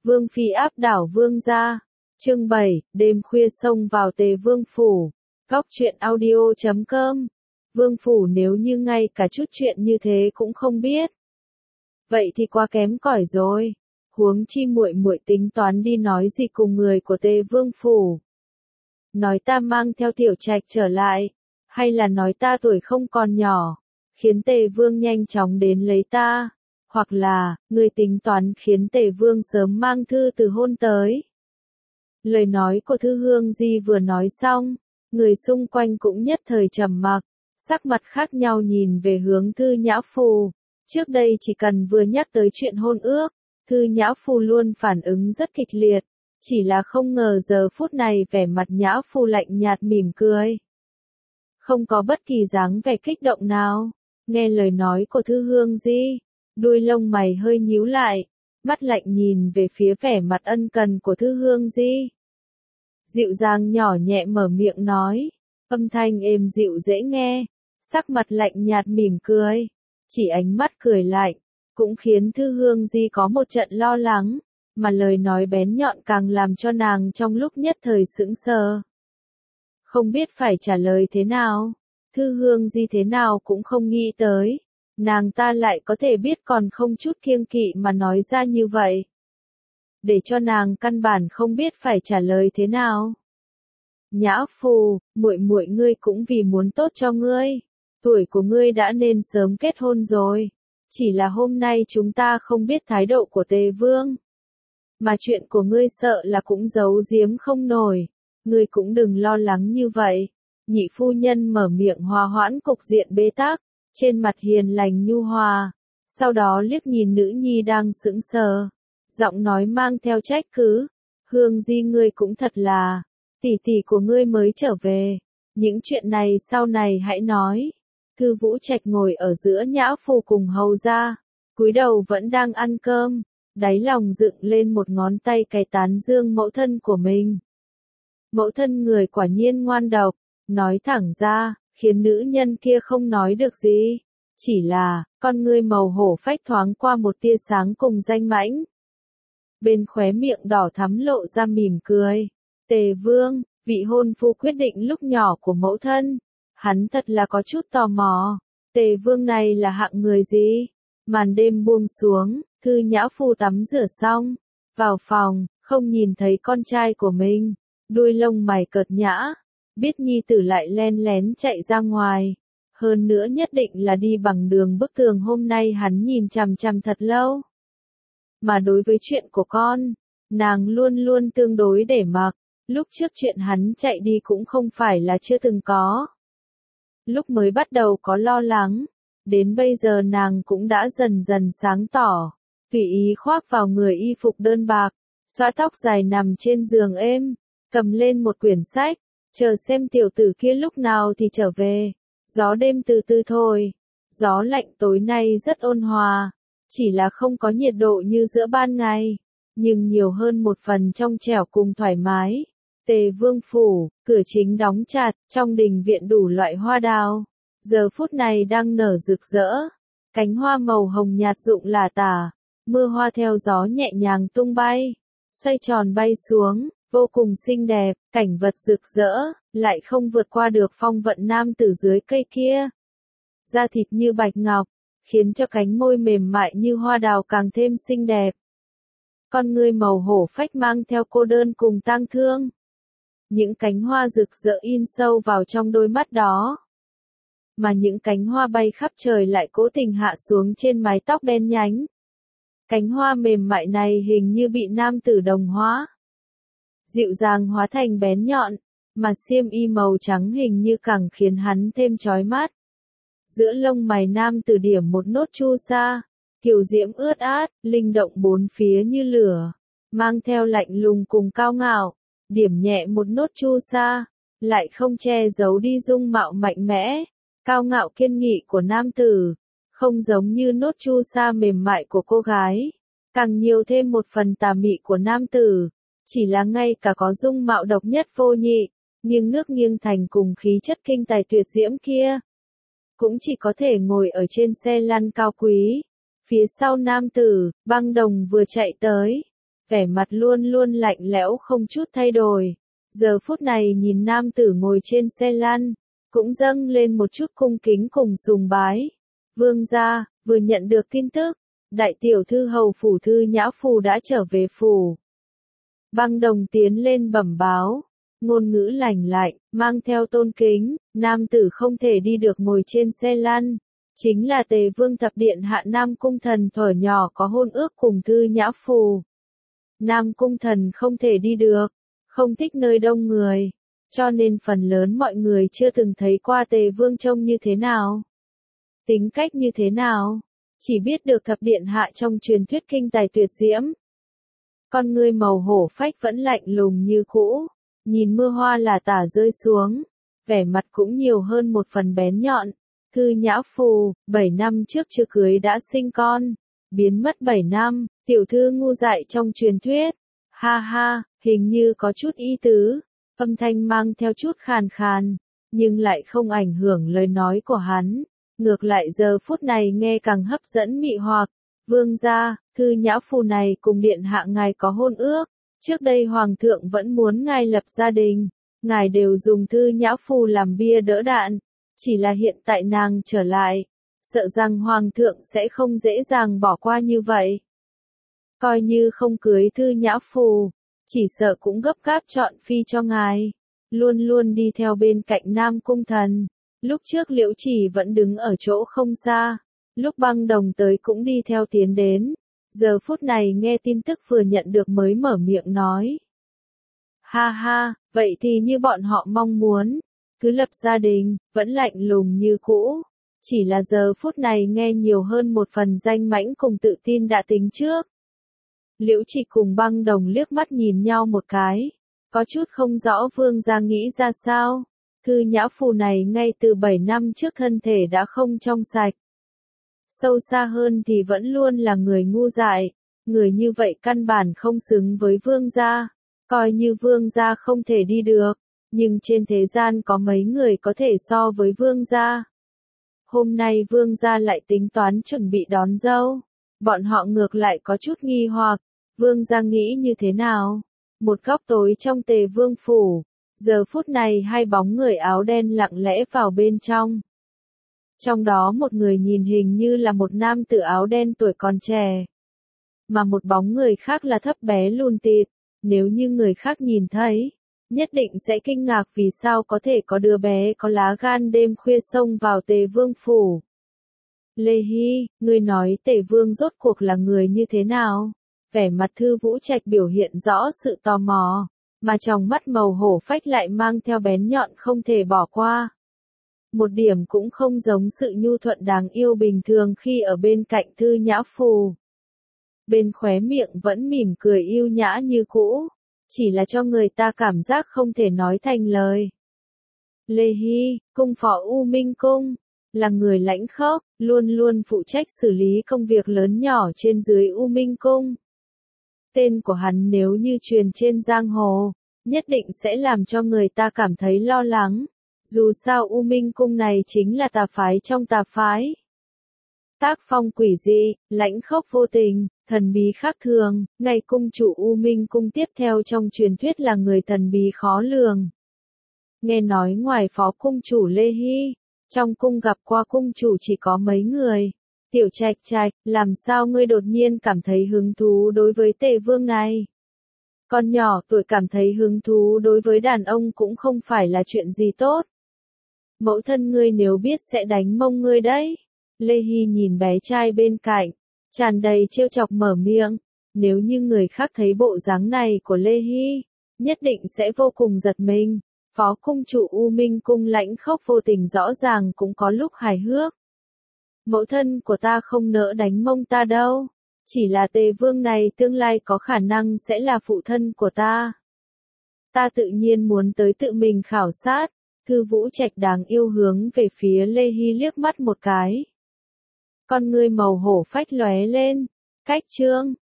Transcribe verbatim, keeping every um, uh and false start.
Vương phi áp đảo vương gia. Chương bảy, đêm khuya xông vào Tề Vương phủ. Góc truyện audio chấm com. Vương phủ nếu như ngay cả chút chuyện như thế cũng không biết, vậy thì quá kém cỏi rồi. Huống chi muội muội tính toán đi nói gì cùng người của Tề Vương phủ? Nói ta mang theo Tiểu Trạch trở lại, hay là nói ta tuổi không còn nhỏ, khiến Tề Vương nhanh chóng đến lấy ta, hoặc là ngươi tính toán khiến Tề Vương sớm mang thư từ hôn tới. Lời nói của Thư Hương Di vừa nói xong, người xung quanh cũng nhất thời trầm mặc, sắc mặt khác nhau nhìn về hướng Thư Nhã Phù. Trước đây chỉ cần vừa nhắc tới chuyện hôn ước, Thư Nhã Phù luôn phản ứng rất kịch liệt, chỉ là không ngờ giờ phút này vẻ mặt Nhã Phù lạnh nhạt mỉm cười, không có bất kỳ dáng vẻ kích động nào. Nghe lời nói của Thư Hương Di, đuôi lông mày hơi nhíu lại, mắt lạnh nhìn về phía vẻ mặt ân cần của Thư Hương Di. Dịu dàng nhỏ nhẹ mở miệng nói, âm thanh êm dịu dễ nghe, sắc mặt lạnh nhạt mỉm cười, chỉ ánh mắt cười lạnh, cũng khiến Thư Hương Di có một trận lo lắng, mà lời nói bén nhọn càng làm cho nàng trong lúc nhất thời sững sờ. Không biết phải trả lời thế nào, Thư Hương Di thế nào cũng không nghĩ tới, nàng ta lại có thể biết còn không chút kiêng kỵ mà nói ra như vậy, để cho nàng căn bản không biết phải trả lời thế nào. Nhã Phù, muội muội ngươi cũng vì muốn tốt cho ngươi, tuổi của ngươi đã nên sớm kết hôn rồi, chỉ là hôm nay chúng ta không biết thái độ của Tề Vương, mà chuyện của ngươi sợ là cũng giấu giếm không nổi, ngươi cũng đừng lo lắng như vậy. Nhị phu nhân mở miệng hòa hoãn cục diện bế tắc, trên mặt hiền lành nhu hòa, sau đó liếc nhìn nữ nhi đang sững sờ, giọng nói mang theo trách cứ, Hương Di ngươi cũng thật là, tỷ tỷ của ngươi mới trở về, những chuyện này sau này hãy nói. Thư Vũ Trạch ngồi ở giữa Nhã Phù cùng hầu gia, cúi đầu vẫn đang ăn cơm, đáy lòng dựng lên một ngón tay cái tán dương mẫu thân của mình. Mẫu thân người quả nhiên ngoan độc, nói thẳng ra, khiến nữ nhân kia không nói được gì, chỉ là, con ngươi màu hổ phách thoáng qua một tia sáng cùng danh mãnh. Bên khóe miệng đỏ thắm lộ ra mỉm cười, Tề Vương, vị hôn phu quyết định lúc nhỏ của mẫu thân, hắn thật là có chút tò mò, Tề Vương này là hạng người gì? Màn đêm buông xuống, Thư Nhã Phù tắm rửa xong, vào phòng, không nhìn thấy con trai của mình, đuôi lông mày cợt nhã, biết nhi tử lại len lén chạy ra ngoài, hơn nữa nhất định là đi bằng đường bức tường hôm nay hắn nhìn chằm chằm thật lâu. Mà đối với chuyện của con, nàng luôn luôn tương đối để mặc, lúc trước chuyện hắn chạy đi cũng không phải là chưa từng có. Lúc mới bắt đầu có lo lắng, đến bây giờ nàng cũng đã dần dần sáng tỏ, tùy ý khoác vào người y phục đơn bạc, xõa tóc dài nằm trên giường êm, cầm lên một quyển sách, chờ xem tiểu tử kia lúc nào thì trở về. Gió đêm từ từ thôi, gió lạnh tối nay rất ôn hòa, chỉ là không có nhiệt độ như giữa ban ngày, nhưng nhiều hơn một phần trong trẻo cùng thoải mái. Tề Vương phủ, cửa chính đóng chặt, trong đình viện đủ loại hoa đào, giờ phút này đang nở rực rỡ, cánh hoa màu hồng nhạt rụng lả tả, mưa hoa theo gió nhẹ nhàng tung bay, xoay tròn bay xuống, vô cùng xinh đẹp, cảnh vật rực rỡ, lại không vượt qua được phong vận nam tử dưới cây kia. Da thịt như bạch ngọc, khiến cho cánh môi mềm mại như hoa đào càng thêm xinh đẹp. Con ngươi màu hổ phách mang theo cô đơn cùng tang thương. Những cánh hoa rực rỡ in sâu vào trong đôi mắt đó. Mà những cánh hoa bay khắp trời lại cố tình hạ xuống trên mái tóc đen nhánh. Cánh hoa mềm mại này hình như bị nam tử đồng hóa, dịu dàng hóa thành bén nhọn, mà xiêm y màu trắng hình như càng khiến hắn thêm chói mắt. Giữa lông mày nam tử điểm một nốt chu sa, kiều diễm ướt át, linh động bốn phía như lửa, mang theo lạnh lùng cùng cao ngạo, điểm nhẹ một nốt chu sa, lại không che giấu đi dung mạo mạnh mẽ, cao ngạo kiên nghị của nam tử, không giống như nốt chu sa mềm mại của cô gái, càng nhiều thêm một phần tà mị của nam tử. Chỉ là ngay cả có dung mạo độc nhất vô nhị, nghiêng nước nghiêng thành cùng khí chất kinh tài tuyệt diễm kia, cũng chỉ có thể ngồi ở trên xe lăn cao quý. Phía sau nam tử, băng đồng vừa chạy tới, vẻ mặt luôn luôn lạnh lẽo không chút thay đổi. Giờ phút này nhìn nam tử ngồi trên xe lăn, cũng dâng lên một chút cung kính cùng sùng bái. Vương gia, vừa nhận được tin tức, đại tiểu thư hầu phủ Thư Nhã Phù đã trở về phủ. Băng Đồng tiến lên bẩm báo, ngôn ngữ lành lạnh, mang theo tôn kính, nam tử không thể đi được ngồi trên xe lăn. Chính là Tề Vương Thập Điện Hạ Nam Cung Thần thuở nhỏ có hôn ước cùng Thư Nhã Phù. Nam Cung Thần không thể đi được, không thích nơi đông người, cho nên phần lớn mọi người chưa từng thấy qua Tề Vương trông như thế nào, tính cách như thế nào, chỉ biết được Thập Điện Hạ trong truyền thuyết kinh tài tuyệt diễm. Con ngươi màu hổ phách vẫn lạnh lùng như cũ, nhìn mưa hoa là tả rơi xuống, vẻ mặt cũng nhiều hơn một phần bén nhọn. Thư Nhã Phù, bảy năm trước chưa cưới đã sinh con, biến mất bảy năm, tiểu thư ngu dại trong truyền thuyết. Ha ha, hình như có chút ý tứ, âm thanh mang theo chút khàn khàn, nhưng lại không ảnh hưởng lời nói của hắn. Ngược lại giờ phút này nghe càng hấp dẫn mị hoặc. Vương gia, Thư Nhã Phù này cùng điện hạ ngài có hôn ước, trước đây hoàng thượng vẫn muốn ngài lập gia đình, ngài đều dùng Thư Nhã Phù làm bia đỡ đạn, chỉ là hiện tại nàng trở lại, sợ rằng hoàng thượng sẽ không dễ dàng bỏ qua như vậy. Coi như không cưới Thư Nhã Phù, chỉ sợ cũng gấp gáp chọn phi cho ngài, luôn luôn đi theo bên cạnh Nam Cung Thần. Lúc trước Liễu Chỉ vẫn đứng ở chỗ không xa, lúc Băng Đồng tới cũng đi theo tiến đến, giờ phút này nghe tin tức vừa nhận được mới mở miệng nói. Ha ha, vậy thì như bọn họ mong muốn, cứ lập gia đình, vẫn lạnh lùng như cũ, chỉ là giờ phút này nghe nhiều hơn một phần danh mãnh cùng tự tin đã tính trước. Liễu Chỉ cùng Băng Đồng liếc mắt nhìn nhau một cái, có chút không rõ vương gia nghĩ ra sao. Thư Nhã Phù này ngay từ bảy năm trước thân thể đã không trong sạch. Sâu xa hơn thì vẫn luôn là người ngu dại, người như vậy căn bản không xứng với vương gia, coi như vương gia không thể đi được, nhưng trên thế gian có mấy người có thể so với vương gia. Hôm nay vương gia lại tính toán chuẩn bị đón dâu, bọn họ ngược lại có chút nghi hoặc, vương gia nghĩ như thế nào? Một góc tối trong Tề Vương phủ. Giờ phút này hai bóng người áo đen lặng lẽ vào bên trong. Trong đó một người nhìn hình như là một nam tử áo đen tuổi còn trẻ. Mà một bóng người khác là thấp bé lùn tịt. Nếu như người khác nhìn thấy, nhất định sẽ kinh ngạc vì sao có thể có đứa bé có lá gan đêm khuya xông vào Tề Vương phủ. Lê Hy, ngươi nói Tề Vương rốt cuộc là người như thế nào? Vẻ mặt Thư Vũ Trạch biểu hiện rõ sự tò mò. Mà trong mắt màu hổ phách lại mang theo bén nhọn không thể bỏ qua. Một điểm cũng không giống sự nhu thuận đáng yêu bình thường khi ở bên cạnh Thư Nhã Phù. Bên khóe miệng vẫn mỉm cười yêu nhã như cũ, chỉ là cho người ta cảm giác không thể nói thành lời. Lê Hy, cung phó U Minh Cung, là người lãnh khốc, luôn luôn phụ trách xử lý công việc lớn nhỏ trên dưới U Minh Cung. Tên của hắn nếu như truyền trên giang hồ, nhất định sẽ làm cho người ta cảm thấy lo lắng. Dù sao U Minh Cung này chính là tà phái trong tà phái. Tác phong quỷ dị, lãnh khốc vô tình, thần bí khác thường, ngày cung chủ U Minh Cung tiếp theo trong truyền thuyết là người thần bí khó lường. Nghe nói ngoài phó cung chủ Lê Hy, trong cung gặp qua cung chủ chỉ có mấy người. Tiểu Trạch Trạch, làm sao ngươi đột nhiên cảm thấy hứng thú đối với Tề Vương này? Con nhỏ tuổi cảm thấy hứng thú đối với đàn ông cũng không phải là chuyện gì tốt. Mẫu thân ngươi nếu biết sẽ đánh mông ngươi đấy. Lê Hy nhìn bé trai bên cạnh, tràn đầy trêu chọc mở miệng. Nếu như người khác thấy bộ dáng này của Lê Hy, nhất định sẽ vô cùng giật mình. Phó cung chủ U Minh Cung lãnh khốc vô tình rõ ràng cũng có lúc hài hước. Mẫu thân của ta không nỡ đánh mông ta đâu, chỉ là Tề Vương này tương lai có khả năng sẽ là phụ thân của ta. Ta tự nhiên muốn tới tự mình khảo sát. Thư Vũ Trạch đáng yêu hướng về phía Lê Hy liếc mắt một cái. Con ngươi màu hổ phách lóe lên. Cách chương,